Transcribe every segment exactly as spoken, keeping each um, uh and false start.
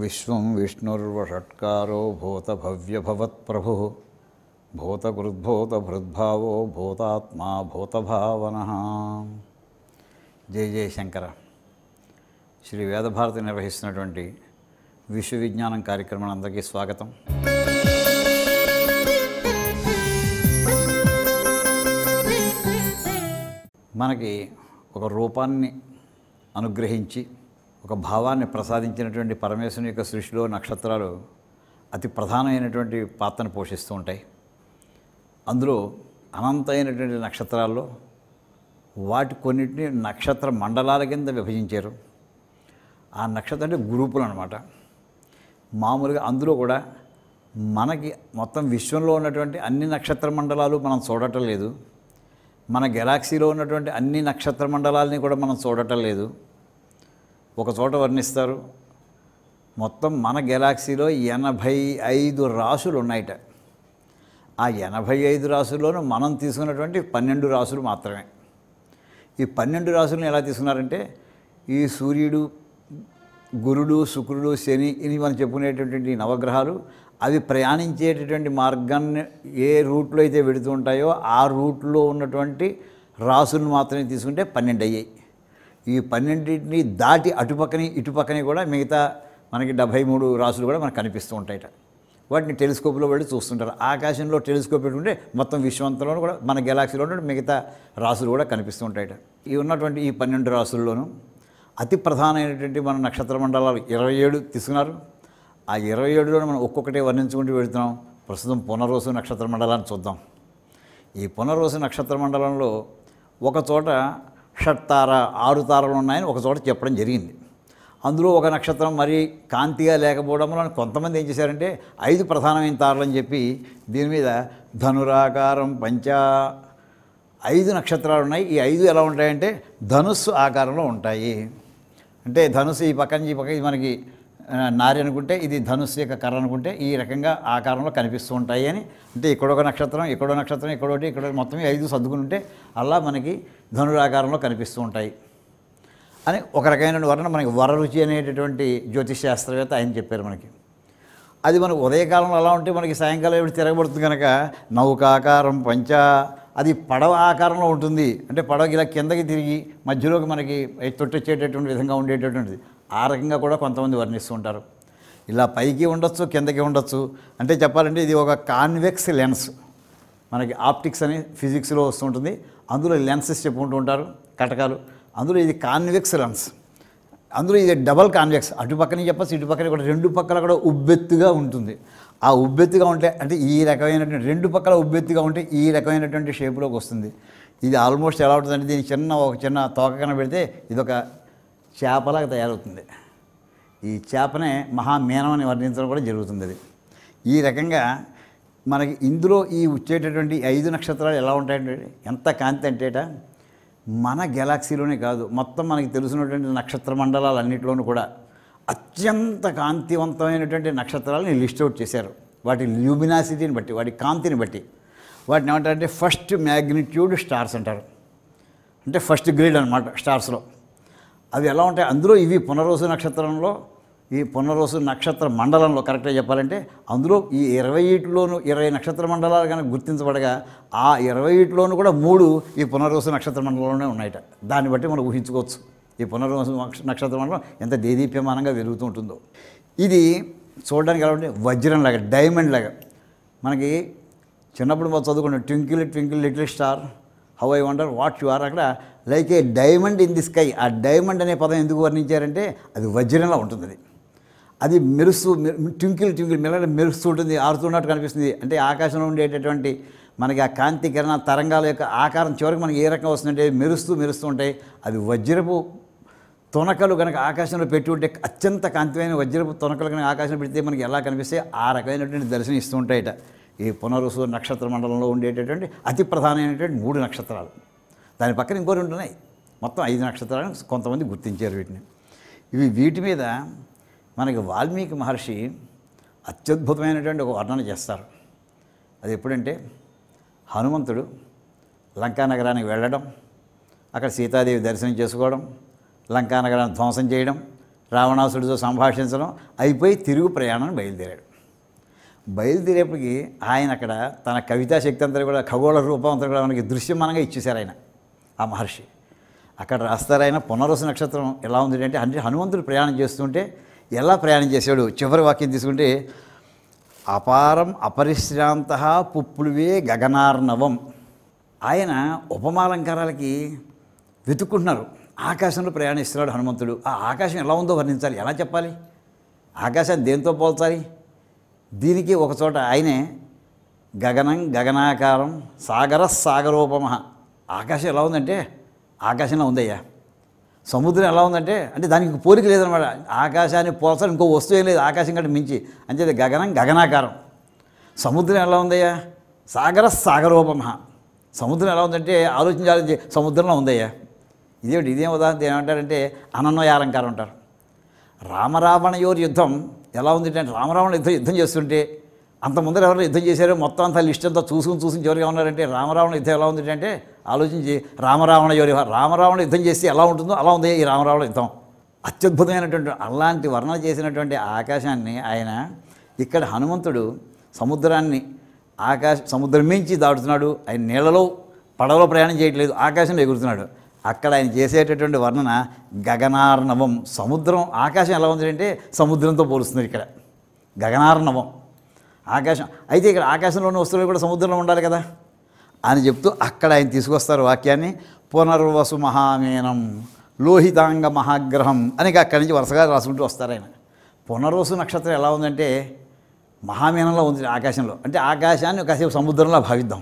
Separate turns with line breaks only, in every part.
విశ్వం విష్ణుర్వషట్కారో భూతభవ్యభవత్ప్రభుః భూతకృద్భూతభృద్భావో భూతాత్మా భూతభావనః. జయ జయ శంకర. శ్రీ వేదభారతి నిర్వహిస్తున్నటువంటి విశ్వవిజ్ఞానం కార్యక్రమం అందరికీ స్వాగతం. మనకి ఒక రూపాన్ని అనుగ్రహించి ఒక భావాన్ని ప్రసాదించినటువంటి పరమేశ్వరుని యొక్క సృష్టిలో నక్షత్రాలు అతి ప్రధానమైనటువంటి పాత్రను పోషిస్తూ ఉంటాయి. అందులో అనంతమైనటువంటి నక్షత్రాల్లో వాటి కొన్నిటిని నక్షత్ర మండలాల కింద విభజించారు. ఆ నక్షత్రం అంటే గ్రూపులు అన్నమాట. మామూలుగా అందులో కూడా మనకి మొత్తం విశ్వంలో ఉన్నటువంటి అన్ని నక్షత్ర మండలాలు మనం చూడటం లేదు. మన గెలాక్సీలో ఉన్నటువంటి అన్ని నక్షత్ర మండలాలని కూడా మనం చూడటం లేదు. ఒక చోట వర్ణిస్తారు, మొత్తం మన గెలాక్సీలో ఎనభై ఐదు రాసులు ఉన్నాయట. ఆ ఎనభై ఐదు రాసుల్లోనూ మనం తీసుకున్నటువంటి పన్నెండు రాసులు మాత్రమే. ఈ పన్నెండు రాసులను ఎలా తీసుకున్నారంటే, ఈ సూర్యుడు, గురుడు, శుక్రుడు, శని ఇవి మనం చెప్పుకునేటటువంటి నవగ్రహాలు అవి ప్రయాణించేటటువంటి మార్గాన్ని ఏ రూట్లో అయితే వెళుతూ ఉంటాయో ఆ రూట్లో ఉన్నటువంటి రాసులను మాత్రమే తీసుకుంటే పన్నెండు అయ్యాయి. ఈ పన్నెండింటిని దాటి అటుపక్కని ఇటుపక్కని కూడా మిగతా మనకి డెబ్భై మూడు రాసులు కూడా మనకు కనిపిస్తూ ఉంటాయట. వాటిని టెలిస్కోప్లో వెళ్ళి చూస్తుంటారు. ఆకాశంలో టెలిస్కోప్ పెట్టుకుంటే మొత్తం విశ్వంతంలో కూడా మన గెలాక్సీలో ఉన్న మిగతా రాసులు కూడా కనిపిస్తూ ఉంటాయట. ఈ ఉన్నటువంటి ఈ పన్నెండు రాసుల్లోనూ అతి ప్రధానమైనటువంటి మన నక్షత్ర మండలాలు ఇరవై ఏడు తీసుకున్నారు. ఆ ఇరవై ఏడులోనే మనం ఒక్కొక్కటే వర్ణించుకుంటూ వెళుతున్నాం. ప్రస్తుతం పునర్వసు నక్షత్ర మండలాన్ని చూద్దాం. ఈ పునర్వసు నక్షత్ర మండలంలో ఒక చోట షట్తార ఆరు తారలు ఉన్నాయని ఒక చోట చెప్పడం జరిగింది. అందులో ఒక నక్షత్రం మరి కాంతిగా లేకపోవడం వల్ల కొంతమంది ఏం చేశారంటే ఐదు ప్రధానమైన తారలు అని చెప్పి దీని మీద ధనురాకారం పంచ ఐదు నక్షత్రాలు ఉన్నాయి. ఈ ఐదు ఎలా ఉంటాయంటే ధనుస్సు ఆకారంలో ఉంటాయి. అంటే ధనుస్సు ఈ పక్క నుంచి ఈ పక్క ఇది మనకి నారి అనుకుంటే ఇది ధనుస్సు యొక్క కర్ర అనుకుంటే ఈ రకంగా ఆకారంలో కనిపిస్తూ ఉంటాయి అని. అంటే ఇక్కడొక నక్షత్రం, ఇక్కడో నక్షత్రం, ఇక్కడోటి, ఇక్కడ మొత్తం ఐదు సర్దుకుని ఉంటే అలా మనకి ధనురాకారంలో కనిపిస్తూ ఉంటాయి అని ఒక రకమైన వర్ణన మనకి వరరుచి అనేటటువంటి జ్యోతిష్ శాస్త్రవేత్త ఆయన చెప్పారు మనకి. అది మనకు ఉదయకాలంలో అలా ఉంటే మనకి సాయంకాలం ఎప్పుడు తిరగబడుతుంది కనుక నౌకాకారం పంచ అది పడవ ఆకారంలో ఉంటుంది. అంటే పడవకి ఇలా కిందకి తిరిగి మధ్యలోకి మనకి తొట్టొచ్చేటటువంటి విధంగా ఉండేటటువంటిది. ఆ రకంగా కూడా కొంతమంది వర్ణిస్తూ ఉంటారు. ఇలా పైకి ఉండొచ్చు, కిందకి ఉండొచ్చు. అంటే చెప్పాలంటే ఇది ఒక కాన్వెక్స్ లెన్స్. మనకి ఆప్టిక్స్ అని ఫిజిక్స్లో వస్తుంటుంది. అందులో లెన్సెస్ చెప్పుకుంటూ ఉంటారు, కటకాలు. అందులో ఇది కాన్వెక్స్ లెన్స్. అందులో ఇది డబల్ కాన్వెక్స్. అటుపక్కనే చెప్పచ్చు, ఇటుపక్కనే కూడా రెండు పక్కల కూడా ఉబ్బెత్తుగా ఉంటుంది. ఆ ఉబ్బెత్తుగా ఉంటే అంటే ఈ రకమైనటువంటి రెండు పక్కల ఉబ్బెత్తుగా ఉంటే ఈ రకమైనటువంటి షేపులోకి వస్తుంది. ఇది ఆల్మోస్ట్ ఎలా ఉంటుందంటే దీనికి చిన్న ఒక చిన్న తోక కన్నా పెడితే ఇదొక చేపలాగా తయారవుతుంది. ఈ చేపనే మహామీనం అని వర్ణించడం కూడా జరుగుతుంది. అది ఈ రకంగా మనకి ఇందులో ఈ వచ్చేటటువంటి ఐదు నక్షత్రాలు ఎలా ఉంటాయంటే ఎంత కాంతి అంటేట మన గెలాక్సీలోనే కాదు మొత్తం మనకి తెలుసున్నటువంటి నక్షత్ర మండలాలన్నింటిలోనూ కూడా అత్యంత కాంతివంతమైనటువంటి నక్షత్రాలని లిస్ట్ అవుట్ చేశారు. వాటి ల్యూమినాసిటీని బట్టి, వాటి కాంతిని బట్టి. వాటిని ఏమంటారంటే ఫస్ట్ మ్యాగ్నిట్యూడ్ స్టార్స్ అంటారు. అంటే ఫస్ట్ గ్రేడ్ అనమాట స్టార్స్లో. అవి ఎలా ఉంటాయి అందులో ఇవి పునర్వసు నక్షత్రంలో, ఈ పునర్వసు నక్షత్ర మండలంలో కరెక్ట్గా చెప్పాలంటే అందులో ఈ ఇరవై ఈటిలోనూ ఇరవై నక్షత్ర మండలాలు కనుక గుర్తించబడగా ఆ ఇరవై ఈటిలోనూ కూడా మూడు ఈ పునర్వసు నక్షత్ర మండలంలోనే ఉన్నాయట. దాన్ని బట్టి మనం ఊహించుకోవచ్చు ఈ పునర్వసు నక్షత్ర మండలం ఎంత దేదీప్యమానంగా వెలుగుతూ ఉంటుందో. ఇది చూడడానికి ఎలా ఉంటే వజ్రంలాగా, డైమండ్ లాగా. మనకి చిన్నప్పుడు మనం చదువుకున్న twinkle twinkle little star how I wonder what you are, అక్కడ like a diamond in the sky. ఆ డైమండ్ అనే పదం ఎందుకు వర్ణించారంటే అది వజ్రంలా ఉంటుంది. అది అది మెరుస్తూ ట్వింకిల్ ట్వింకిల్ మెల్ల మెరుస్తూ ఉంటుంది, ఆరుతున్నట్టు కనిపిస్తుంది. అంటే ఆకాశంలో ఉండేటటువంటి మనకి ఆ కాంతి కిరణ తరంగాల యొక్క ఆకారం చివరికి మనకి ఏ రకంగా వస్తుందంటే మెరుస్తూ మెరుస్తూ ఉంటాయి. అది వజ్రపు తొనకలు కనుక ఆకాశంలో పెట్టి ఉంటే అత్యంత కాంతిమైన వజ్రపు తొనకలు కనుక ఆకాశంలో పెడితే మనకి ఎలా కనిపిస్తే ఆ రకమైనటువంటి దర్శనం ఇస్తూ ఉంటాయట. ఈ పునర్వసు నక్షత్ర మండలంలో ఉండేటటువంటి అతి ప్రధానమైనటువంటి మూడు నక్షత్రాలు. దాని పక్కన ఇంకోటి ఉంటున్నాయి. మొత్తం ఐదు నక్షత్రాలను కొంతమంది గుర్తించారు వీటిని. ఇవి వీటి మీద మనకి వాల్మీకి మహర్షి అత్యద్భుతమైనటువంటి ఒక వర్ణన చేస్తారు. అది ఎప్పుడంటే హనుమంతుడు లంకా నగరానికి వెళ్ళడం, అక్కడ సీతాదేవి దర్శనం చేసుకోవడం, లంకా నగరాన్ని ధ్వంసం చేయడం, రావణాసుడితో సంభాషించడం అయిపోయి తిరుగు ప్రయాణం బయలుదేరాడు. బయలుదేరేప్పటికి ఆయన అక్కడ తన కవితా శక్తి అంతా కూడా ఖగోళ రూపం అంతా కూడా మనకి దృశ్యమానంగా ఇచ్చేశారు ఆయన, ఆ మహర్షి. అక్కడ రాస్తారు ఆయన పునర్వసు నక్షత్రం ఎలా ఉంది అంటే, అంటే హనుమంతుడు ప్రయాణం చేస్తుంటే ఎలా ప్రయాణం చేశాడు చివరి వాక్యం తీసుకుంటే, అపారం అపరిశ్రాంత పుప్పులువే గగనార్ణవం. ఆయన ఉపమాలంకారాలకి వెతుక్కుంటున్నారు. ఆకాశంలో ప్రయాణిస్తున్నాడు హనుమంతుడు. ఆ ఆకాశం ఎలా ఉందో వర్ణించాలి, ఎలా చెప్పాలి, ఆకాశాన్ని దేంతో పోల్చాలి? దీనికి ఒకచోట ఆయనే గగనం గగనాకారం సాగర సాగరోపమ. ఆకాశం ఎలా ఉందంటే ఆకాశంలో ఉందయ్యా. సముద్రం ఎలా ఉందంటే అంటే దానికి పోలిక లేదనమాట. ఆకాశాన్ని పోల్చాలి ఇంకో వస్తువు ఏం లేదు ఆకాశం కంటే మించి. అంతే గగనం గగనాకారం. సముద్రం ఎలా ఉందయ్యా? సాగర సాగరోపమ. సముద్రం ఎలా ఉందంటే ఆలోచించాలి, సముద్రంలో ఉందయ్యా. ఇదేమిటి, ఇదేం ఉదాహరణ ఏమంటారంటే అనన్వయాలంకారం అంటారు. రామరావణయోర్ యుద్ధం ఎలా ఉంది అంటే, రామరావణ యుద్ధం యుద్ధం చేస్తుంటే అంత ముందర ఎవరు యుద్ధం చేశారో మొత్తం అంతా లిస్ట్ అంతా చూసుకుని చూసుకుని చివరిగా ఉన్నారంటే రామరావణ యుద్ధం ఎలా ఉంది అంటే ఆలోచించి రామరావణ యోరి రామరావణ యుద్ధం చేస్తే ఎలా ఉంటుందో అలా ఉంది ఈ రామరావణ యుద్ధం. అత్యద్భుతమైనటువంటి అలాంటి వర్ణన చేసినటువంటి ఆకాశాన్ని ఆయన ఇక్కడ హనుమంతుడు సముద్రాన్ని ఆకాశ సముద్రం మించి దాటుతున్నాడు. ఆయన నీళ్ళలో పడవలో ప్రయాణం చేయట్లేదు, ఆకాశంలో ఎగురుతున్నాడు. అక్కడ ఆయన చేసేటటువంటి వర్ణన గగనార్ణవం. సముద్రం ఆకాశం ఎలా ఉంది అంటే సముద్రంతో పోలుస్తుంది ఇక్కడ గగనార్ణవం ఆకాశం. అయితే ఇక్కడ ఆకాశంలోని వస్తువులు కూడా సముద్రంలో ఉండాలి కదా అని చెప్తూ అక్కడ ఆయన తీసుకొస్తారు వాక్యాన్ని. పునర్వసు మహామేనం లోహితాంగ మహాగ్రహం అని అక్కడి నుంచి వరుసగా రాసుకుంటూ వస్తారు ఆయన. పునర్వసు నక్షత్రం ఎలా ఉందంటే మహామేనంలో ఉంది ఆకాశంలో. అంటే ఆకాశాన్ని కాసేపు సముద్రంలో భావిద్దాం.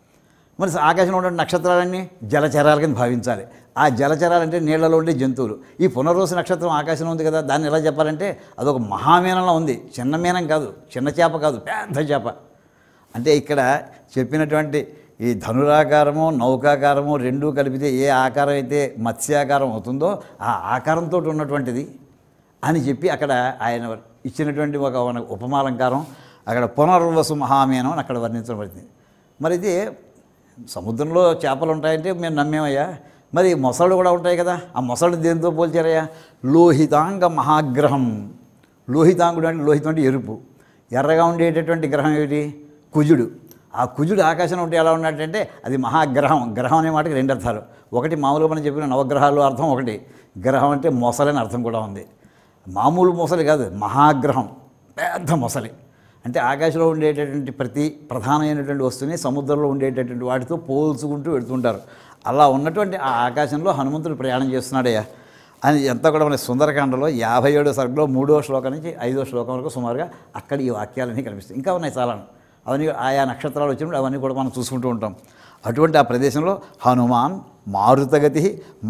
మరి ఆకాశంలో ఉండే నక్షత్రాలన్నీ జలచరాల కింద భావించాలి. ఆ జలచరాలు అంటే నీళ్లలో ఉండే జంతువులు. ఈ పునర్వసు నక్షత్రం ఆకాశంలో ఉంది కదా, దాన్ని ఎలా చెప్పాలంటే అదొక మహామీనంలో ఉంది. చిన్న మీనం కాదు, చిన్న చేప కాదు, పెద్ద చేప. అంటే ఇక్కడ చెప్పినటువంటి ఈ ధనురాకారము నౌకాకారము రెండూ కలిపితే ఏ ఆకారం అయితే మత్స్యాకారం అవుతుందో ఆ ఆకారంతో ఉన్నటువంటిది అని చెప్పి అక్కడ ఆయన ఇచ్చినటువంటి ఒక ఉపమాలంకారం అక్కడ పునర్వసు మహామీనం అని అక్కడ వర్ణించబడింది. మరి ఇది సముద్రంలో చేపలు ఉంటాయంటే మేము నమ్మేమయ్యా, మరి మొసళ్ళు కూడా ఉంటాయి కదా, ఆ మొసళ్ళు దేనితో పోల్చారయ్యా? లోహితాంగ మహాగ్రహం. లోహితాంగుడు అంటే లోహితం అంటే ఎరుపు, ఎర్రగా ఉండేటటువంటి గ్రహం ఏమిటి? కుజుడు. ఆ కుజుడు ఆకాశంలో ఉంటే ఎలా ఉన్నట్టంటే అది మహాగ్రహం. గ్రహం అనే మాటకి రెండు అర్థాలు. ఒకటి మామూలుగా మనం చెప్పిన నవగ్రహాలు అర్థం ఒకటి, గ్రహం అంటే మొసలని అర్థం కూడా ఉంది. మామూలు మొసలి కాదు, మహాగ్రహం, పెద్ద మొసలి. అంటే ఆకాశంలో ఉండేటటువంటి ప్రతి ప్రధానమైనటువంటి వస్తువుని సముద్రంలో ఉండేటటువంటి వాటితో పోల్చుకుంటూ వెళుతుంటారు. అలా ఉన్నటువంటి ఆ ఆకాశంలో హనుమంతుడు ప్రయాణం చేస్తున్నాడయ్యా అని ఎంత కూడా మన సుందరకాండలో యాభై ఏడో సర్గలో మూడో శ్లోకం నుంచి ఐదో శ్లోకం వరకు సుమారుగా అక్కడ ఈ వాక్యాలన్నీ కనిపిస్తాయి. ఇంకా ఉన్నాయి చాలా, అవన్నీ ఆయా నక్షత్రాలు వచ్చినప్పుడు అవన్నీ కూడా మనం చూసుకుంటూ ఉంటాం. అటువంటి ఆ ప్రదేశంలో హనుమాన్ మారుతగతి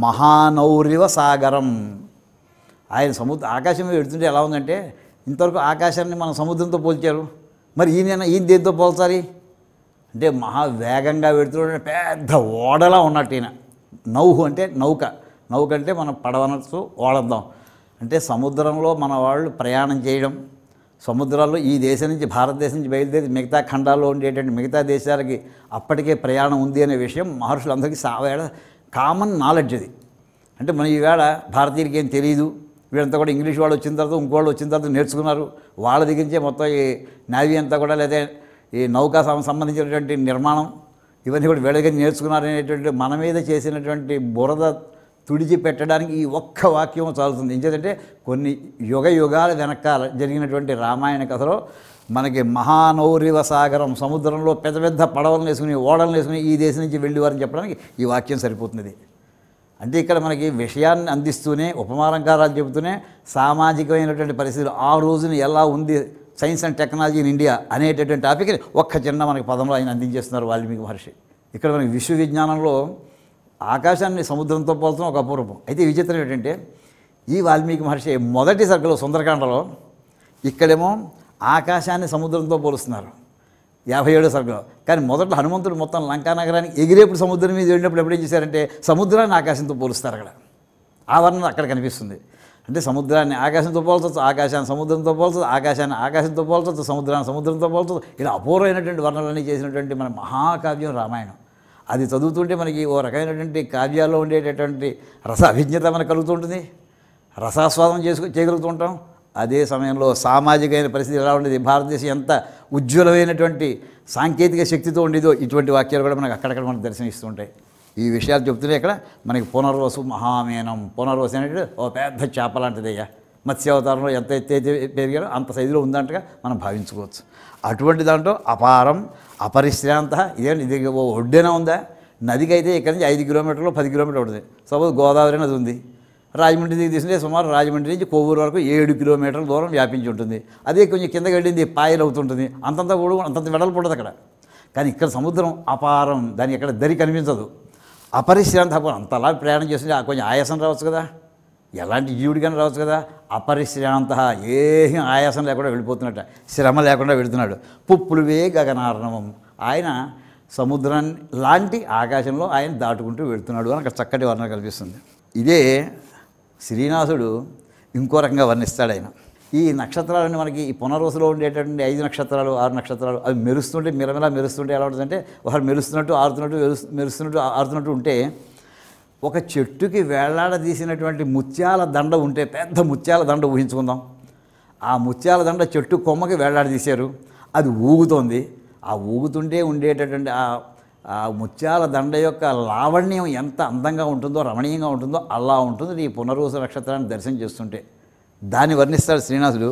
మహానౌరివ సాగరం. ఆయన సముద్ర ఆకాశం మీద వెళుతుంటే ఎలా ఉందంటే ఇంతవరకు ఆకాశాన్ని మనం సముద్రంతో పోల్చారు, మరి ఈయన ఈయన దేంతో పోల్చాలి అంటే మహావేగంగా వెళుతుంటే పెద్ద ఓడలా ఉన్నట్టు ఈయన. నౌహు అంటే నౌక, నౌక అంటే మనం పడవనసు ఓడద్దాం అంటే సముద్రంలో మన వాళ్ళు ప్రయాణం చేయడం. సముద్రాల్లో ఈ దేశం నుంచి భారతదేశం నుంచి బయలుదేరి మిగతా ఖండాల్లో ఉండేటువంటి మిగతా దేశాలకి అప్పటికే ప్రయాణం ఉంది అనే విషయం మహర్షులందరికీ సావేళ కామన్ నాలెడ్జ్ అది. అంటే మన ఈవేళ భారతీయులకి ఏం తెలియదు, వీళ్ళంతా కూడా ఇంగ్లీష్ వాళ్ళు వచ్చిన తర్వాత ఇంకోళ్ళు వచ్చిన తర్వాత నేర్చుకున్నారు. వాళ్ళ దగ్గర నుంచే మొత్తం ఈ నేవీ అంతా కూడా లేదా ఈ నౌకా సంబంధించినటువంటి నిర్మాణం ఇవన్నీ కూడా వీళ్ళ దగ్గర నేర్చుకున్నారు అనేటువంటి మన మీద చేసినటువంటి బురద తుడిచి పెట్టడానికి ఈ ఒక్క వాక్యం చాలుతుంది. ఏంటంటే కొన్ని యుగ యుగాల వెనకాల జరిగినటువంటి రామాయణ కథలో మనకి మహానౌరివ సాగరం, సముద్రంలో పెద్ద పెద్ద పడవలను వేసుకుని ఓడలను వేసుకుని ఈ దేశం నుంచి వెళ్ళేవారని చెప్పడానికి ఈ వాక్యం సరిపోతుంది. అంటే ఇక్కడ మనకి విషయాన్ని అందిస్తూనే ఉపమాలంకారాలు చెబుతూనే సామాజికమైనటువంటి పరిస్థితులు ఆ రోజున ఎలా ఉంది science and technology in India అనేటటువంటి టాపిక్ని ఒక్క చిన్న మనకి పదంలో ఆయన అందించేస్తున్నారు వాల్మీకి మహర్షి. ఇక్కడ మనకి విశ్వ విజ్ఞానంలో ఆకాశాన్ని సముద్రంతో పోల్చడం ఒక అపూర్వం. అయితే విచిత్రం ఏంటంటే ఈ వాల్మీకి మహర్షి మొదటి సర్గలో సుందరకాండలో ఇక్కడేమో ఆకాశాన్ని సముద్రంతో పోలుస్తున్నారు యాభై ఏడో సర్గలో. కానీ మొదట్లో హనుమంతుడు మొత్తం లంకా నగరానికి ఎగిరేప్పుడు సముద్రం మీద వెళ్ళినప్పుడు ఎప్పుడేం చేశారంటే సముద్రాన్ని ఆకాశంతో పోలుస్తారు. అక్కడ ఆ వర్ణన అక్కడ కనిపిస్తుంది. అంటే సముద్రాన్ని ఆకాశంతో పోల్చవచ్చు, ఆకాశాన్ని సముద్రంతో పోల్చవచ్చు, ఆకాశాన్ని ఆకాశంతో పోల్చవచ్చు, సముద్రాన్ని సముద్రంతో పోల్చవచ్చు. ఇలా అపూర్వమైనటువంటి వర్ణనలన్నీ చేసినటువంటి మన మహాకావ్యం రామాయణం. అది చదువుతుంటే మనకి ఓ రకమైనటువంటి కావ్యాల్లో ఉండేటటువంటి రస అభిజ్ఞత మనకు కలుగుతుంటుంది. రసాస్వాదం చేసుకు చేయగలుగుతూ ఉంటాం. అదే సమయంలో సామాజికమైన పరిస్థితి ఎలా ఉండేది, భారతదేశం ఎంత ఉజ్వలమైనటువంటి సాంకేతిక శక్తితో ఉండేదో ఇటువంటి వాక్యాలు కూడా మనకు అక్కడక్కడ మనకు దర్శనమిస్తూ ఉంటాయి. ఈ విషయాలు చెప్తున్నాయి. ఇక్కడ మనకి పునర్వసు మహామేనం, పునర్వసు అనేది ఓ పెద్ద చేప లాంటిదయ్యా, మత్స్యావతారంలో ఎంత ఎత్తైతే పెరిగాడో అంత సైజులో ఉందంటగా మనం భావించుకోవచ్చు. అటువంటి దాంట్లో అపారం అపరిశ్రాంత, ఇదేంటి ఇది ఓ ఒడ్డేనా ఉందా, నదికి అయితే ఇక్కడ నుంచి ఐదు కిలోమీటర్లు పది కిలోమీటర్లు ఉంటుంది. సపోజ్ గోదావరి నది ఉంది, రాజమండ్రి దిగి తీసుకుంటే సుమారు రాజమండ్రి నుంచి కొవ్వూరు వరకు ఏడు కిలోమీటర్ల దూరం వ్యాపించి ఉంటుంది. అదే కొంచెం కిందకి వెళ్ళింది పాయలు అవుతుంటుంది, అంతంత కూడా అంతంత వెడల్పు ఉంటుంది అక్కడ. కానీ ఇక్కడ సముద్రం అపారం, దానికి ఎక్కడ దరి కనిపించదు. అపరిశ్రాంత, అంతలా ప్రయాణం చేస్తుంటే కొంచెం ఆయాసం రావచ్చు కదా, ఎలాంటి జీవుడికైనా రావచ్చు కదా. అపరిశ్రాంత, ఏం ఆయాసం లేకుండా వెళ్ళిపోతున్నట్ట, శ్రమ లేకుండా వెళుతున్నాడు. పుప్పులువే గగనార్ణవం, ఆయన సముద్రాన్ని లాంటి ఆకాశంలో ఆయన దాటుకుంటూ వెళుతున్నాడు అని అక్కడ చక్కటి వర్ణన కల్పిస్తుంది. ఇదే శ్రీనాథుడు ఇంకో రకంగా వర్ణిస్తాడు ఆయన. ఈ నక్షత్రాలన్నీ మనకి ఈ పునర్వసులో ఉండేటటువంటి ఐదు నక్షత్రాలు ఆరు నక్షత్రాలు అవి మెరుస్తుంటే మిలమిలా మెరుస్తుంటే ఎలా ఉంటుందంటే, ఒకరు మెరుస్తున్నట్టు ఆరుతున్నట్టు మెరుస్తున్నట్టు ఆరుతున్నట్టు ఉంటే, ఒక చెట్టుకి వేలాడదీసినటువంటి ముత్యాల దండ ఉంటే, పెద్ద ముత్యాల దండ ఊహించుకుందాం. ఆ ముత్యాల దండ చెట్టు కొమ్మకి వేలాడదీశారు, అది ఊగుతోంది. ఆ ఊగుతుంటే ఉండేటటువంటి ఆ ముత్యాల దండ యొక్క లావణ్యం ఎంత అందంగా ఉంటుందో, రమణీయంగా ఉంటుందో అలా ఉంటుంది ఈ పునర్వసు నక్షత్రాన్ని దర్శనం చేస్తుంటే. దాన్ని వర్ణిస్తాడు శ్రీనాథుడు.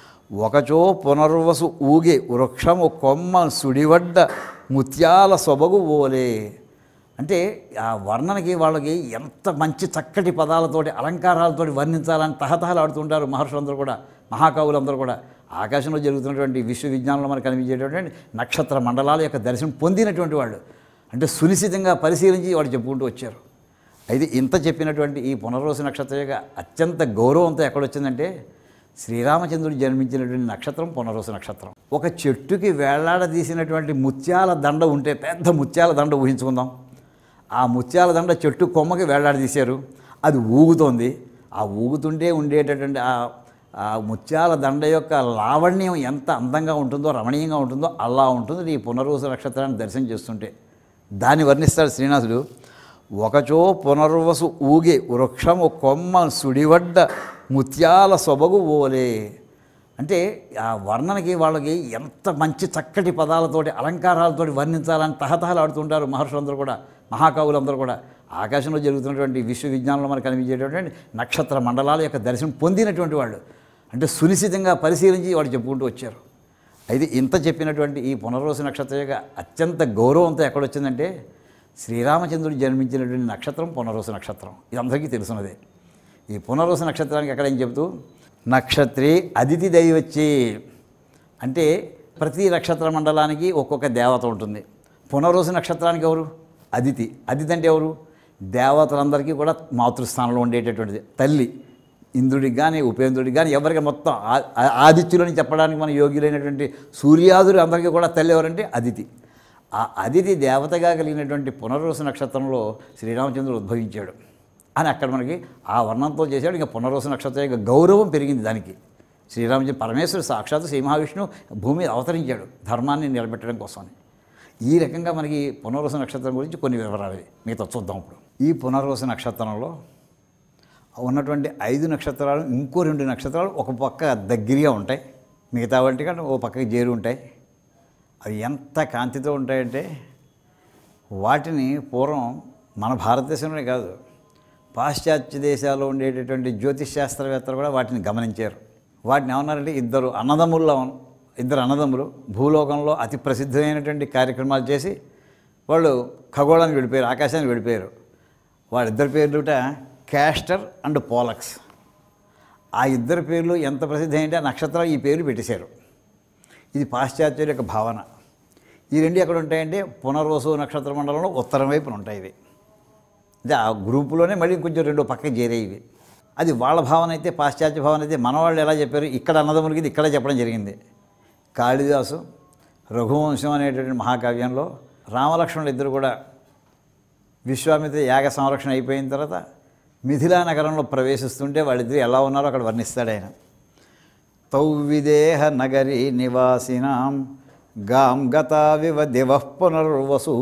ఒకచో పునర్వసు ఊగే వృక్షము కొమ్మ సుడివడ్డ ముత్యాల సొబగు ఓలే అంటే, ఆ వర్ణనకి వాళ్ళకి ఎంత మంచి చక్కటి పదాలతోటి అలంకారాలతోటి వర్ణించాలని తహతహలాడుతుంటారు మహర్షులందరూ కూడా, మహాకవులందరూ కూడా. ఆకాశంలో జరుగుతున్నటువంటి విశ్వవిజ్ఞానంలో మనకు కనిపించేటటువంటి నక్షత్ర మండలాల యొక్క దర్శనం పొందినటువంటి వాళ్ళు, అంటే సునిశ్చితంగా పరిశీలించి వాడు చెప్పుకుంటూ వచ్చారు. అయితే ఇంత చెప్పినటువంటి ఈ పునర్వసు నక్షత్రం యొక్క అత్యంత గౌరవంతో ఎక్కడొచ్చిందంటే, శ్రీరామచంద్రుడు జన్మించినటువంటి నక్షత్రం పునర్వసు నక్షత్రం. ఒక చెట్టుకి వేలాడదీసినటువంటి ముత్యాల దండ ఉంటే, పెద్ద ముత్యాల దండ ఊహించుకుందాం. ఆ ముత్యాల దండ చెట్టు కొమ్మకి వేలాడదీశారు, అది ఊగుతోంది. ఆ ఊగుతుంటే ఉండేటటువంటి ఆ ముత్యాల దండ యొక్క లావణ్యం ఎంత అందంగా ఉంటుందో, రమణీయంగా ఉంటుందో అలా ఉంటుంది ఈ పునర్వసు నక్షత్రాన్ని దర్శనం చేస్తుంటే. దాన్ని వర్ణిస్తాడు శ్రీనాథుడు. ఒకచో పునర్వసు ఊగే వృక్షము కొమ్మ సుడివడ్డ ముత్యాల సొబగు ఓలే అంటే, ఆ వర్ణనకి వాళ్ళకి ఎంత మంచి చక్కటి పదాలతోటి అలంకారాలతోటి వర్ణించాలని తహతహలాడుతుంటారు మహర్షులందరూ కూడా, మహాకవులందరూ కూడా. ఆకాశంలో జరుగుతున్నటువంటి విశ్వవిజ్ఞానంలో మనకు కనిపించేటటువంటి నక్షత్ర మండలాల యొక్క దర్శనం పొందినటువంటి వాళ్ళు, అంటే సునిశ్చితంగా పరిశీలించి వాడు చెప్పుకుంటూ వచ్చారు. అయితే ఇంత చెప్పినటువంటి ఈ పునర్వసు నక్షత్రం యొక్క అత్యంత గౌరవంతో ఎక్కడొచ్చిందంటే, శ్రీరామచంద్రుడు జన్మించినటువంటి నక్షత్రం పునర్వసు నక్షత్రం. ఇది అందరికీ తెలుసున్నదే. ఈ పునర్వసు నక్షత్రానికి ఎక్కడ ఏం చెబుతూ, నక్షత్రే అదితి దైవచ్చే అంటే, ప్రతి నక్షత్ర మండలానికి ఒక్కొక్క దేవత ఉంటుంది. పునర్వసు నక్షత్రానికి ఎవరు? అదితి. అదితి అంటే ఎవరు? దేవతలందరికీ కూడా మాతృస్థానంలో ఉండేటటువంటిది తల్లి. ఇంద్రుడికి కానీ ఉపేంద్రుడికి కానీ ఎవరికి మొత్తం ఆదిత్యులని చెప్పడానికి మన యోగ్యులైనటువంటి సూర్యాదులు అందరికీ కూడా తల్లి ఎవరంటే అదితి. ఆ అదితి దేవతగా కలిగినటువంటి పునర్వసు నక్షత్రంలో శ్రీరామచంద్రుడు ఉద్భవించాడు అని అక్కడ మనకి ఆ వర్ణంతో చేశాడు. ఇంకా పునర్వసు నక్షత్రం యొక్క గౌరవం పెరిగింది దానికి. శ్రీరామచంద్ర పరమేశ్వరుడు సాక్షాత్తు శ్రీ మహావిష్ణువు భూమి మీద అవతరించాడు ధర్మాన్ని నిలబెట్టడం కోసమని. ఈ రకంగా మనకి పునర్వసు నక్షత్రం గురించి కొన్ని వివరాలు మిగతా చూద్దాం ఇప్పుడు. ఈ పునర్వసు నక్షత్రంలో ఉన్నటువంటి ఐదు నక్షత్రాలు, ఇంకో రెండు నక్షత్రాలు ఒక పక్క దగ్గరగా ఉంటాయి, మిగతా వాటి కంటే ఓ పక్కకి చేరి ఉంటాయి. అవి ఎంత కాంతితో ఉంటాయంటే, వాటిని పూర్వం మన భారతదేశంలోనే కాదు, పాశ్చాత్య దేశాల్లో ఉండేటటువంటి జ్యోతిష్ శాస్త్రవేత్తలు కూడా వాటిని గమనించారు. వాటిని ఏమన్నారంటే, ఇద్దరు అన్నదమ్ముల్లో ఇద్దరు అన్నదమ్ములు భూలోకంలో అతి ప్రసిద్ధమైనటువంటి కార్యక్రమాలు చేసి వాళ్ళు ఖగోళానికి వెళ్ళిపోయారు, ఆకాశానికి వెళ్ళిపోయారు. వాళ్ళిద్దరి పేర్లుట క్యాస్టర్ అండ్ పోలక్స్. ఆ ఇద్దరి పేర్లు ఎంత ప్రసిద్ధి అంటే ఆ నక్షత్రాలు ఈ పేర్లు పెట్టేశారు. ఇది పాశ్చాత్యుల యొక్క భావన. ఈ రెండు ఎక్కడ ఉంటాయంటే పునర్వసు నక్షత్ర మండలంలో ఉత్తరం వైపున ఉంటాయి ఇవి. అంటే ఆ గ్రూపులోనే మళ్ళీ కొంచెం రెండో పక్కకి చేరేవి. అది వాళ్ళ భావన అయితే, పాశ్చాత్య భావన అయితే మన వాళ్ళు ఎలా చెప్పారు, ఇక్కడ అన్నదమ్ములకి ఇది ఇక్కడే చెప్పడం జరిగింది. కాళిదాసు రఘువంశం అనేటటువంటి మహాకావ్యంలో రామలక్ష్మణులు ఇద్దరు కూడా విశ్వామిత్ర యాగ సంరక్షణ అయిపోయిన తర్వాత మిథిలా నగరంలో ప్రవేశిస్తుంటే వాళ్ళిద్దరు ఎలా ఉన్నారో అక్కడ వర్ణిస్తాడు ఆయన. తౌ విదేహ నగరీ నివాసినాం గాం గతావివ దివః పునర్వసు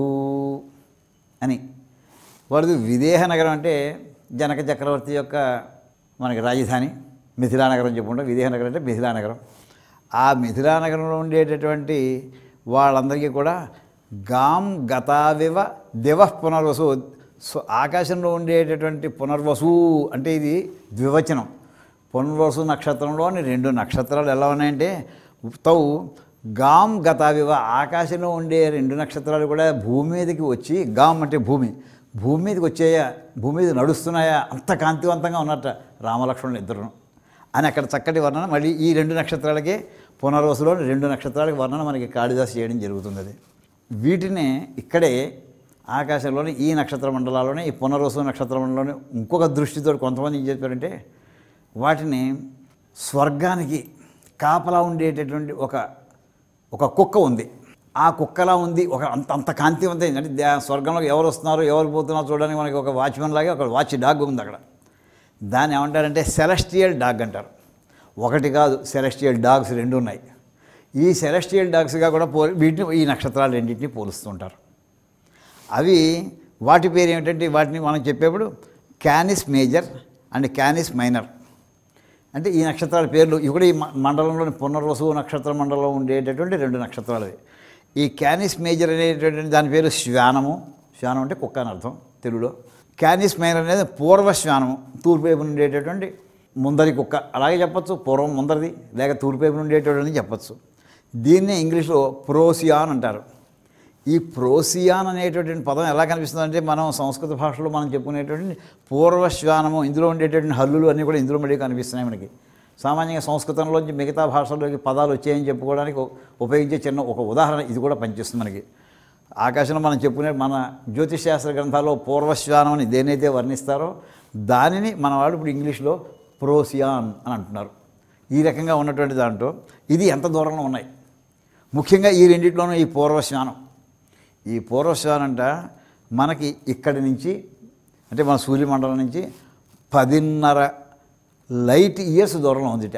అని. వాడిది విదేహ నగరం అంటే జనక చక్రవర్తి యొక్క మనకి రాజధాని మిథిలానగరం చెప్పుకుంటాం. విదేహనగరం అంటే మిథిలానగరం. ఆ మిథిలానగరంలో ఉండేటటువంటి వాళ్ళందరికీ కూడా గాం గతావివ దివ పునర్వసు, ఆకాశంలో ఉండేటటువంటి పునర్వసు అంటే ఇది ద్వివచనం. పునర్వసు నక్షత్రంలోని రెండు నక్షత్రాలు ఎలా ఉన్నాయంటే తౌ గాం గతావివ, ఆకాశంలో ఉండే రెండు నక్షత్రాలు కూడా భూమి మీదకి వచ్చి, గాం అంటే భూమి, భూమి మీదకి వచ్చాయా, భూమి మీద నడుస్తున్నాయా, అంత కాంతివంతంగా ఉన్నట్ట రామలక్ష్మణులు ఇద్దరు అని అక్కడ చక్కటి వర్ణన. మళ్ళీ ఈ రెండు నక్షత్రాలకే పునర్వసులో రెండు నక్షత్రాలకి వర్ణన మనకి కాళిదాసు చేయడం జరుగుతుంది. అది వీటినే ఇక్కడే ఆకాశంలోని ఈ నక్షత్ర మండలాల్లోనే, ఈ పునర్వసు నక్షత్ర మండలంలోనే ఇంకొక దృష్టితో కొంతమంది ఏం చెప్పారంటే వాటిని స్వర్గానికి కాపలా ఉండేటటువంటి ఒక ఒక కుక్క ఉంది. ఆ కుక్కలా ఉంది, ఒక అంత అంత కాంతివంతం అంటే స్వర్గంలో ఎవరు వస్తున్నారు ఎవరు పోతున్నారో చూడడానికి మనకి ఒక వాచ్మెన్ లాగే ఒక వాచ్ డాగ్ ఉంది అక్కడ. దాన్ని ఏమంటారంటే సెలెస్టియల్ డాగ్ అంటారు. ఒకటి కాదు, సెలెస్టియల్ డాగ్స్ రెండు ఉన్నాయి. ఈ సెలెస్టియల్ డాగ్స్గా కూడా పో వీటిని ఈ నక్షత్రాలు రెండింటిని పోలుస్తుంటారు. అవి వాటి పేరు ఏమిటంటే వాటిని మనం చెప్పేప్పుడు Canis Major and Canis Minor అంటే ఈ నక్షత్రాల పేర్లు. ఇవి కూడా ఈ మండలంలోని పునర్వసు నక్షత్ర మండలంలో ఉండేటటువంటి రెండు నక్షత్రాలు. ఈ క్యానిస్ మేజర్ అనేటటువంటి దాని పేరు శ్వానము. శ్వానం అంటే కుక్క అని అర్థం తెలుగులో. క్యానిస్ మైనర్ అనేది పూర్వశ్వానము, తూర్పు వైపు ఉండేటటువంటి ముందరి కుక్క అలాగే చెప్పచ్చు. పూర్వం ముందరిది లేక తూర్పు వైపు ఉండేటటువంటి చెప్పచ్చు. దీన్నే ఇంగ్లీష్లో ప్రోసియాన్ అంటారు. ఈ ప్రోసియాన్ అనేటటువంటి పదం ఎలా కనిపిస్తుందంటే మనం సంస్కృత భాషలో మనం చెప్పుకునేటువంటి పూర్వశ్వానము, ఇందులో ఉండేటటువంటి హల్లులు అన్నీ కూడా ఇందులో మళ్ళీ కనిపిస్తున్నాయి మనకి. సామాన్యంగా సంస్కృతంలోంచి మిగతా భాషల్లోకి పదాలు వచ్చాయని చెప్పుకోవడానికి ఉపయోగించే చిన్న ఒక ఉదాహరణ ఇది కూడా పనిచేస్తుంది మనకి. ఆకాశంలో మనం చెప్పుకునే మన జ్యోతిష్ శాస్త్ర గ్రంథాల్లో పూర్వశ్వానం అని దేనైతే వర్ణిస్తారో దానిని మన వాళ్ళు ఇప్పుడు ఇంగ్లీష్లో ప్రోసియాన్ అని అంటున్నారు. ఈ రకంగా ఉన్నటువంటి దాంట్లో ఇది ఎంత దూరంలో ఉన్నాయి. ముఖ్యంగా ఈ రెండింటిలోనూ ఈ పూర్వశ్వానం ఈ పూర్వశ్వానం అంట మనకి ఇక్కడి నుంచి అంటే మన సూర్యమండలం నుంచి పదిన్నర లైట్ ఇయర్స్ దూరంలో ఉందిట.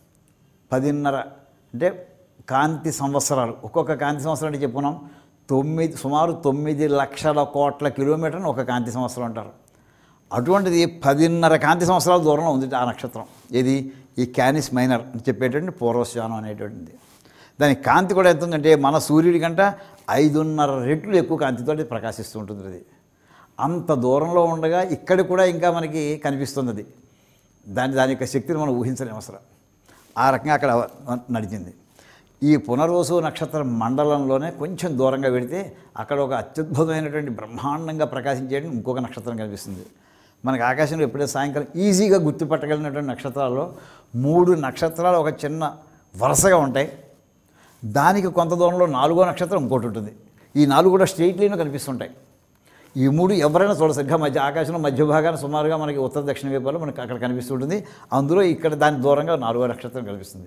పదిన్నర అంటే కాంతి సంవత్సరాలు. ఒక్కొక్క కాంతి సంవత్సరం అంటే చెప్పుకున్నాం తొమ్మిది సుమారు తొమ్మిది లక్షల కోట్ల కిలోమీటర్ని ఒక కాంతి సంవత్సరం అంటారు. అటువంటిది పదిన్నర కాంతి సంవత్సరాల దూరంలో ఉంది ఆ నక్షత్రం. ఇది ఈ క్యానిస్ మైనర్ అని చెప్పేటటువంటి పూర్వశ్వానం అనేటువంటిది. దాని కాంతి కూడా ఎంత ఉందంటే మన సూర్యుడి కంట ఐదున్నర రెట్లు ఎక్కువ కాంతితో ప్రకాశిస్తూ ఉంటుంది. అది అంత దూరంలో ఉండగా ఇక్కడ కూడా ఇంకా మనకి కనిపిస్తుంది. అది దాని దాని యొక్క శక్తిని మనం ఊహించలేము అసలు. ఆ రకంగా అక్కడ నడిచింది. ఈ పునర్వసు నక్షత్ర మండలంలోనే కొంచెం దూరంగా వెళితే అక్కడ ఒక అత్యద్భుతమైనటువంటి బ్రహ్మాండంగా ప్రకాశించే ఇంకొక నక్షత్రం కనిపిస్తుంది. మనకి ఆకాశంలో ఎప్పుడైతే సాయంకాలం ఈజీగా గుర్తుపట్టగలిగినటువంటి నక్షత్రాల్లో మూడు నక్షత్రాలు ఒక చిన్న వరుసగా ఉంటాయి. దానికి కొంత దూరంలో నాలుగో నక్షత్రం ఇంకోటి ఉంటుంది. ఈ నాలుగు కూడా స్ట్రెయిట్ లైన్లో కనిపిస్తుంటాయి. ఈ మూడు ఎవరైనా చూడ సరిగ్గా మధ్య ఆకాశంలో మధ్య భాగాన్ని సుమారుగా మనకి ఉత్తర దక్షిణ వైపులో మనకి అక్కడ కనిపిస్తుంటుంది. అందులో ఇక్కడ దాని దూరంగా నాలుగో నక్షత్రం కనిపిస్తుంది.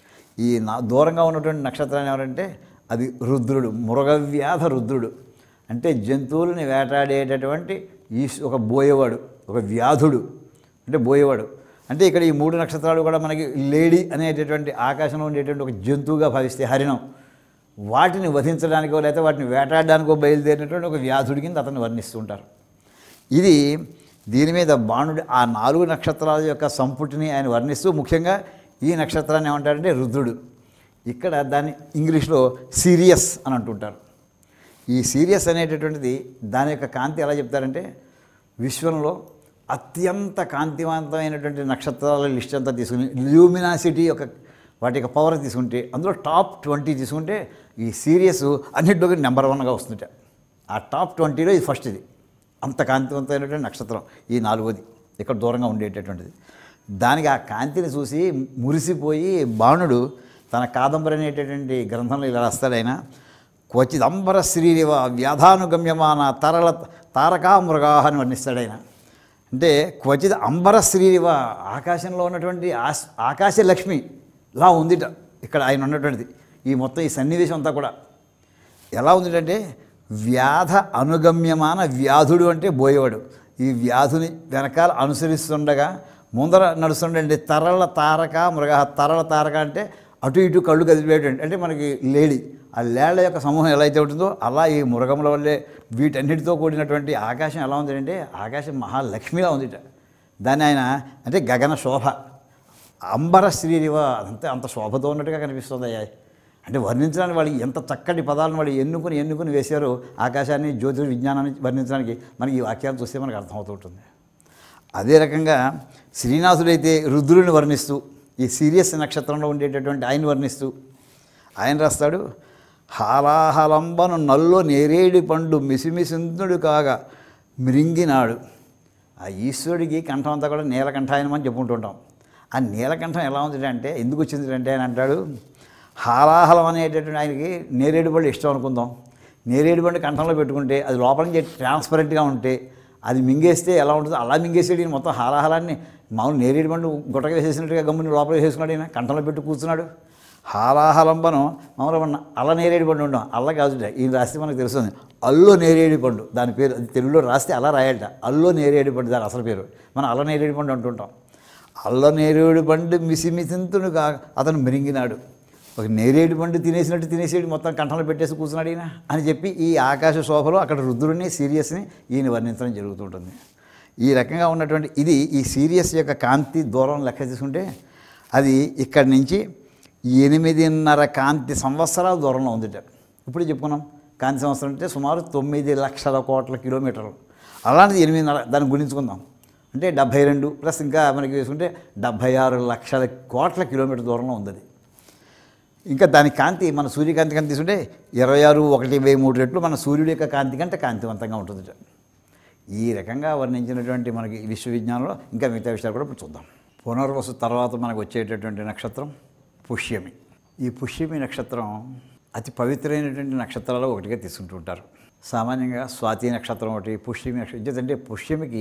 ఈ నా దూరంగా ఉన్నటువంటి నక్షత్రాన్ని ఎవరంటే అది రుద్రుడు, మృగవ్యాధ రుద్రుడు. అంటే జంతువులని వేటాడేటటువంటి ఈ ఒక బోయేవాడు, ఒక వ్యాధుడు అంటే బోయేవాడు. అంటే ఇక్కడ ఈ మూడు నక్షత్రాలు కూడా మనకి లేడీ అనేటటువంటి ఆకాశంలో ఉండేటువంటి ఒక జంతువుగా భావిస్తే హరిణం, వాటిని వధించడానికో లేకపోతే వాటిని వేటాడడానికో బయలుదేరినటువంటి ఒక వ్యాధుడి కింద అతన్ని వర్ణిస్తూ ఉంటారు. ఇది దీని మీద బాణుడి ఆ నాలుగు నక్షత్రాల యొక్క సంపుటిని ఆయన వర్ణిస్తూ ముఖ్యంగా ఈ నక్షత్రాన్ని ఏమంటారంటే రుద్రుడు. ఇక్కడ దాన్ని ఇంగ్లీష్లో సీరియస్ అని అంటుంటారు. ఈ సీరియస్ అనేటటువంటిది దాని యొక్క కాంతి ఎలా చెప్తారంటే విశ్వంలో అత్యంత కాంతివంతమైనటువంటి నక్షత్రాల లిస్ట్ అంతా తీసుకుని ల్యూమినాసిటీ యొక్క వాటి యొక్క పవర్ తీసుకుంటే అందులో టాప్ ట్వంటీ తీసుకుంటే ఈ సీరియస్ అన్నింటిలో నెంబర్ వన్గా వస్తుంట. ఆ టాప్ ట్వంటీలో ఇది ఫస్ట్. ఇది అంత కాంతివంతమైనటువంటి నక్షత్రం ఈ నాలుగోది ఇక్కడ దూరంగా ఉండేటటువంటిది. దానికి ఆ కాంతిని చూసి మురిసిపోయి బాణుడు తన కాదంబరి అనేటటువంటి గ్రంథంలో ఇలా రాస్తాడు. ఆయన క్వచిదంబర శ్రీరివ వ్యాధానుగమ్యమాన తరళ తారకా మృగా అని వర్ణిస్తాడు ఆయన. అంటే క్వచిత్ అంబర శ్రీరివ ఆకాశంలో ఉన్నటువంటి ఆకాశ లక్ష్మి ఇలా ఉందిట ఇక్కడ ఆయన ఉన్నటువంటిది. ఈ మొత్తం ఈ సన్నివేశం అంతా కూడా ఎలా ఉందిటంటే వ్యాధ అనుగమ్యమాన వ్యాధుడు అంటే బోయేవాడు. ఈ వ్యాధుని వెనకాల అనుసరిస్తుండగా ముందర నడుస్తుండే తరళ తారక మృగ. తరళ తారక అంటే అటు ఇటు కళ్ళు కదిలిపేటువంటి అంటే మనకి లేడీ ఆ లేళ్ల యొక్క సమూహం ఎలా అయితే ఉంటుందో అలా ఈ మృగముల వల్లే వీటన్నిటితో కూడినటువంటి ఆకాశం ఎలా ఉంది అంటే ఆకాశం మహాలక్ష్మిలా ఉందిట. దాన్ని ఆయన అంటే గగన శోభ, అంబర శ్రీనివ అంతే, అంత శోభతో ఉన్నట్టుగా కనిపిస్తుంది. అంటే వర్ణించడానికి వాళ్ళు ఎంత చక్కటి పదాలను వాళ్ళు ఎన్నుకొని ఎన్నుకొని వేశారో ఆకాశాన్ని, జ్యోతిర్ విజ్ఞానాన్ని వర్ణించడానికి మనకి ఈ వాక్యాలు చూస్తే మనకు అర్థమవుతుంటుంది. అదే రకంగా శ్రీనాథుడైతే రుద్రుని వర్ణిస్తూ ఈ సీరియస్ నక్షత్రంలో ఉండేటటువంటి ఆయన వర్ణిస్తూ ఆయన రాస్తాడు, హాలాహలంబను నల్లో నేరేడి పండు మిసిమిసిందుడు కాగా మృంగినాడు. ఆ ఈశ్వరుడికి కంఠం అంతా కూడా నీలకంఠాయనం అని చెప్పుకుంటుంటాం. ఆ నీలకంఠం ఎలా ఉంది అంటే ఎందుకు వచ్చింది అంటే ఆయన అంటాడు, హాలాహలం అనేటటువంటి ఆయనకి నేరేడు పండు ఇష్టం అనుకుందాం. నేరేడు పండు కంఠంలో పెట్టుకుంటే అది లోపల నుంచి ట్రాన్స్పరెంట్గా ఉంటే అది మింగేస్తే ఎలా ఉంటుందో అలా మింగేసేది. ఈయన మొత్తం హాలాహలాన్ని మామూలు నేరేడు పండు గుట్టగా వేసేసినట్టుగా గమ్ముని లోపల వేసేసుకున్నాడు. ఈయన కంఠంలో పెట్టి కూర్చున్నాడు. హాలాహలంబను మామూలుగా అల్ల నేరేడు పండు ఉంటాం, అల్ల కాదు. ఈయన రాస్తే మనకు తెలుస్తుంది అల్లో నేరేడు పండు దాని పేరు. అది తెలుగులో రాస్తే అలా రాయాలట, అల్లో నేరేడు పండు దాని అసలు పేరు. మనం అల్ల నేరేడు పండు అంటుంటాం. అల్ల నేరేడు పండు మిసిమిసింతుడు కా అతను మిరింగినాడు. ఒక నేరేడు పండు తినేసినట్టు తినేసేడు, మొత్తం కంఠంలో పెట్టేసి కూర్చున్నాడు ఈయన అని చెప్పి ఈ ఆకాశ శోభలో అక్కడ రుద్రుడిని సీరియస్ని ఈయన వర్ణించడం జరుగుతుంటుంది. ఈ రకంగా ఉన్నటువంటి ఇది ఈ సీరియస్ యొక్క కాంతి దూరం లెక్క తీసుకుంటే అది ఇక్కడి నుంచి ఎనిమిదిన్నర కాంతి సంవత్సరాల దూరంలో ఉందిట. ఇప్పుడు చెప్పుకున్నాం కాంతి సంవత్సరం అంటే సుమారు తొమ్మిది లక్షల కోట్ల కిలోమీటర్లు. అలాంటిది ఎనిమిదిన్నర దాన్ని గుణించుకుందాం అంటే డెబ్భై రెండు ప్లస్ ఇంకా మనకి వేసుకుంటే డెబ్భై ఆరు లక్షల కోట్ల కిలోమీటర్ దూరంలో ఉంది అది. ఇంకా దాని కాంతి మన సూర్యకాంతి కంటే తీసుకుంటే ఇరవై ఆరు ఒకటి వెయ్యి మూడు రెట్లు మన సూర్యుడి యొక్క కాంతి కంటే కాంతివంతంగా ఉంటుంది. ఈ రకంగా వర్ణించినటువంటి మనకి విశ్వవిజ్ఞానంలో ఇంకా మిగతా విషయాలు కూడా ఇప్పుడు చూద్దాం. పునర్వసు తర్వాత మనకు వచ్చేటటువంటి నక్షత్రం పుష్యమి. ఈ పుష్యమి నక్షత్రం అతి పవిత్రమైనటువంటి నక్షత్రాలు ఒకటిగా తీసుకుంటూ ఉంటారు. సామాన్యంగా స్వాతి నక్షత్రం ఒకటి, పుష్యమి నక్షత్రం. ఎందుకంటే పుష్యమికి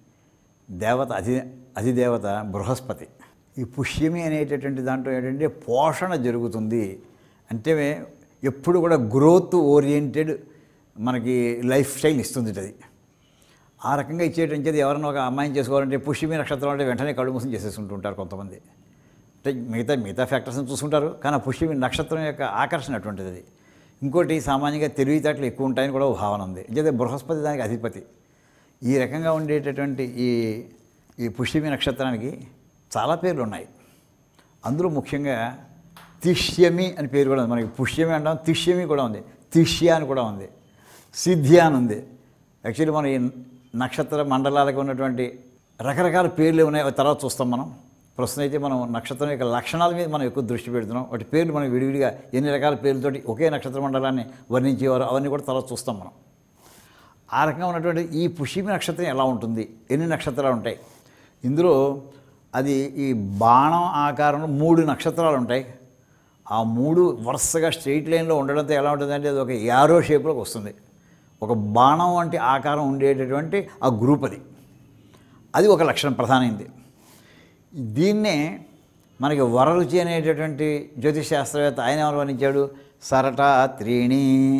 దేవత అధి అధిదేవత బృహస్పతి. ఈ పుష్యమి అనేటటువంటి దాంట్లో ఏంటంటే పోషణ జరుగుతుంది అంటే ఎప్పుడు కూడా గ్రోత్ ఓరియంటెడ్ మనకి లైఫ్ స్టైల్ ఇస్తుంది అది. ఆ రకంగా ఇచ్చేటంచేది ఎవరైనా ఒక అమ్మాయిని చేసుకోవాలంటే పుష్యమి నక్షత్రం అంటే వెంటనే కళ్ళు మూసం చేసేసుకుంటుంటారు కొంతమంది. అంటే మిగతా మిగతా ఫ్యాక్టర్స్ని చూసుకుంటారు, కానీ ఆ పుష్యమి నక్షత్రం యొక్క ఆకర్షణ అటువంటిది అది. ఇంకోటి సామాన్యంగా తెలివితేటలు ఎక్కువ ఉంటాయని కూడా భావన ఉంది. అయితే బృహస్పతి దానికి అధిపతి. ఈ రకంగా ఉండేటటువంటి ఈ ఈ పుష్యమి నక్షత్రానికి చాలా పేర్లు ఉన్నాయి. అందులో ముఖ్యంగా తిష్యమి అని పేరు కూడా ఉంది. మనకి పుష్యమి అంటాం, తిష్యమి కూడా ఉంది, తిష్య అని కూడా ఉంది, సిద్ధ్య అని ఉంది. యాక్చువల్లీ మన ఈ నక్షత్ర మండలాలకు ఉన్నటువంటి రకరకాల పేర్లు ఉన్నాయి, తర్వాత చూస్తాం మనం. ప్రస్తుతం అయితే మనం నక్షత్రం యొక్క లక్షణాల మీద మనం ఎక్కువ దృష్టి పెడుతున్నాం. వాటి పేర్లు మనం విడివిడిగా ఎన్ని రకాల పేర్లతోటి ఒకే నక్షత్ర మండలాన్ని వర్ణించేవారు అవన్నీ కూడా తర్వాత చూస్తాం మనం. ఆ రకంగా ఉన్నటువంటి ఈ పుష్యమి నక్షత్రం ఎలా ఉంటుంది, ఎన్ని నక్షత్రాలు ఉంటాయి ఇందులో, అది ఈ బాణం ఆకారంలో మూడు నక్షత్రాలు ఉంటాయి. ఆ మూడు వరుసగా స్ట్రెయిట్ లైన్లో ఉండడంతో ఎలా ఉంటుందంటే అది ఒక యారో షేప్లోకి వస్తుంది. ఒక బాణం వంటి ఆకారం ఉండేటటువంటి ఆ గ్రూప్ అది అది ఒక లక్షణం ప్రధానమైంది. దీన్నే మనకి వరరుచి అనేటటువంటి జ్యోతిష్ శాస్త్రవేత్త ఆయన ఎవరు వర్ణించాడు, సరట త్రీణి.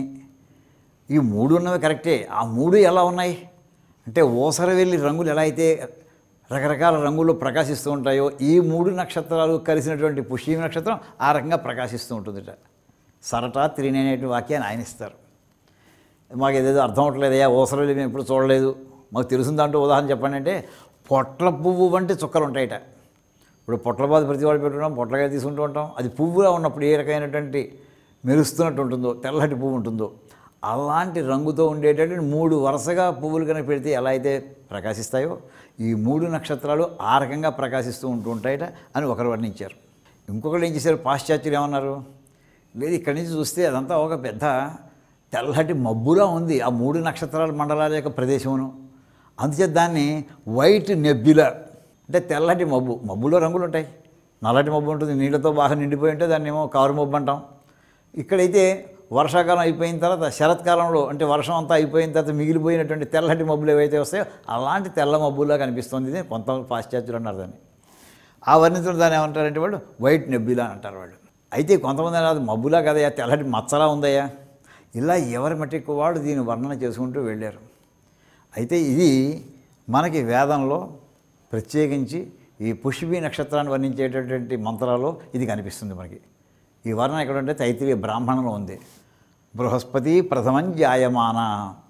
ఈ మూడు ఉన్నవి కరెక్టే. ఆ మూడు ఎలా ఉన్నాయి అంటే ఓసర వెళ్ళి రంగులు ఎలా అయితే రకరకాల రంగుల్లో ప్రకాశిస్తూ ఉంటాయో ఈ మూడు నక్షత్రాలు కలిసినటువంటి పుష్యమి నక్షత్రం ఆ రకంగా ప్రకాశిస్తూ ఉంటుందిట. సరట త్రీణి అనేటువంటి వాక్యాన్ని ఆయన ఇస్తారు. మాకు ఏదేదో అర్థం అవ్వట్లేదయ్యా, ఓసర వెళ్ళి మేము ఎప్పుడు చూడలేదు, మాకు తెలిసిన దాంట్లో ఉదాహరణ చెప్పండి అంటే పొట్ల పువ్వు వంటి చుక్కలు ఉంటాయట. ఇప్పుడు పొట్ల బాధ ప్రతి వాడు పెట్టుకుంటాం, పొట్లగా తీసుకుంటూ ఉంటాం. అది పువ్వుగా ఉన్నప్పుడు ఏ రకమైనటువంటి మెరుస్తున్నట్టు ఉంటుందో, తెల్లటి పువ్వు ఉంటుందో అలాంటి రంగుతో ఉండేటటువంటి మూడు వరుసగా పువ్వులు కనుక పెడితే ఎలా అయితే ప్రకాశిస్తాయో ఈ మూడు నక్షత్రాలు ఆ రకంగా ప్రకాశిస్తూ ఉంటూ ఉంటాయట అని ఒకరు వర్ణించారు. ఇంకొకరు ఏం చేశారు, పాశ్చాత్యులు ఏమన్నారు, లేదు ఇక్కడి నుంచి చూస్తే అదంతా ఒక పెద్ద తెల్లటి మబ్బులా ఉంది ఆ మూడు నక్షత్రాల మండలాల యొక్క ప్రదేశమును. అందుచేత దాన్ని వైట్ నెబ్యులా అంటే తెల్లటి మబ్బు. మబ్బులో రంగులు ఉంటాయి, నల్లటి మబ్బు ఉంటుంది, నీళ్ళతో బాగా నిండిపోయి ఉంటే దాన్ని ఏమో కారు మబ్బు అంటాం. ఇక్కడైతే వర్షాకాలం అయిపోయిన తర్వాత శరత్కాలంలో అంటే వర్షం అంతా అయిపోయిన తర్వాత మిగిలిపోయినటువంటి తెల్లటి మబ్బులు ఏవైతే వస్తాయో అలాంటి తెల్ల మబ్బులా కనిపిస్తుంది. ఇది కొంతమంది పాశ్చాత్యులు అన్నారు దాన్ని. ఆ వర్ణితులు దాన్ని ఏమంటారంటే వాళ్ళు వైట్ నెబ్యులా అంటారు వాళ్ళు. అయితే కొంతమంది అన్నారు మబ్బులా కదయ్యా, తెల్లటి మచ్చలా ఉందయ్యా. ఇలా ఎవరి మట్టికి వాడు దీన్ని వర్ణన చేసుకుంటూ వెళ్ళారు. అయితే ఇది మనకి వేదంలో ప్రత్యేకించి ఈ పుష్యమి నక్షత్రాన్ని వర్ణించేటటువంటి మంత్రాల్లో ఇది కనిపిస్తుంది మనకి. ఈ వర్ణన ఎక్కడంటే తైత్తిరీయ బ్రాహ్మణంలో ఉంది. బృహస్పతి ప్రథమం జాయమాన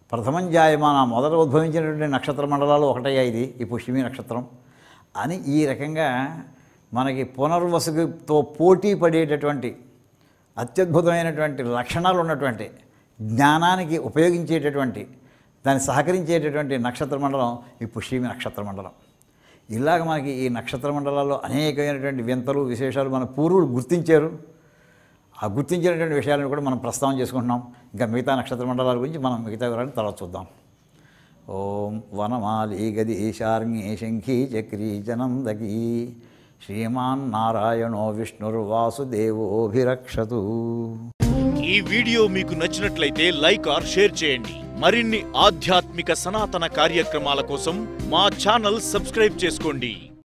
ప్రథమం జాయమాన మొదట ఉద్భవించినటువంటి నక్షత్ర మండలాలు ఒకటయ్యా ఇది ఈ పుష్యమి నక్షత్రం అని ఈ రకంగా మనకి పునర్వసుతో పోటీ పడేటటువంటి అత్యద్భుతమైనటువంటి లక్షణాలు ఉన్నటువంటి జ్ఞానానికి ఉపయోగించేటటువంటి దాన్ని సహకరించేటటువంటి నక్షత్ర మండలం ఈ పుష్యమి నక్షత్ర మండలం. ఇలాగ మనకి ఈ నక్షత్ర మండలాల్లో అనేకమైనటువంటి వింతలు విశేషాలు మన పూర్వులు గుర్తించారు. ఆ గుర్తించినటువంటి విషయాలను కూడా మనం ప్రస్తావన చేసుకుంటున్నాం. ఇంకా మిగతా నక్షత్ర మండలాల గురించి మనం మిగతా వివరాలను తర్వాత చూద్దాం. ఓం వనమాలి గది శార్ంగి శంఖీ చక్రీ జనందకీ శ్రీమాన్ నారాయణో విష్ణుర్వాసుదేవోభిరక్షతు.
ఈ వీడియో మీకు నచ్చినట్లయితే లైక్ ఆర్ షేర్ చేయండి. మరిన్ని ఆధ్యాత్మిక సనాతన కార్యక్రమాల కోసం మా ఛానల్ సబ్స్క్రైబ్ చేసుకోండి.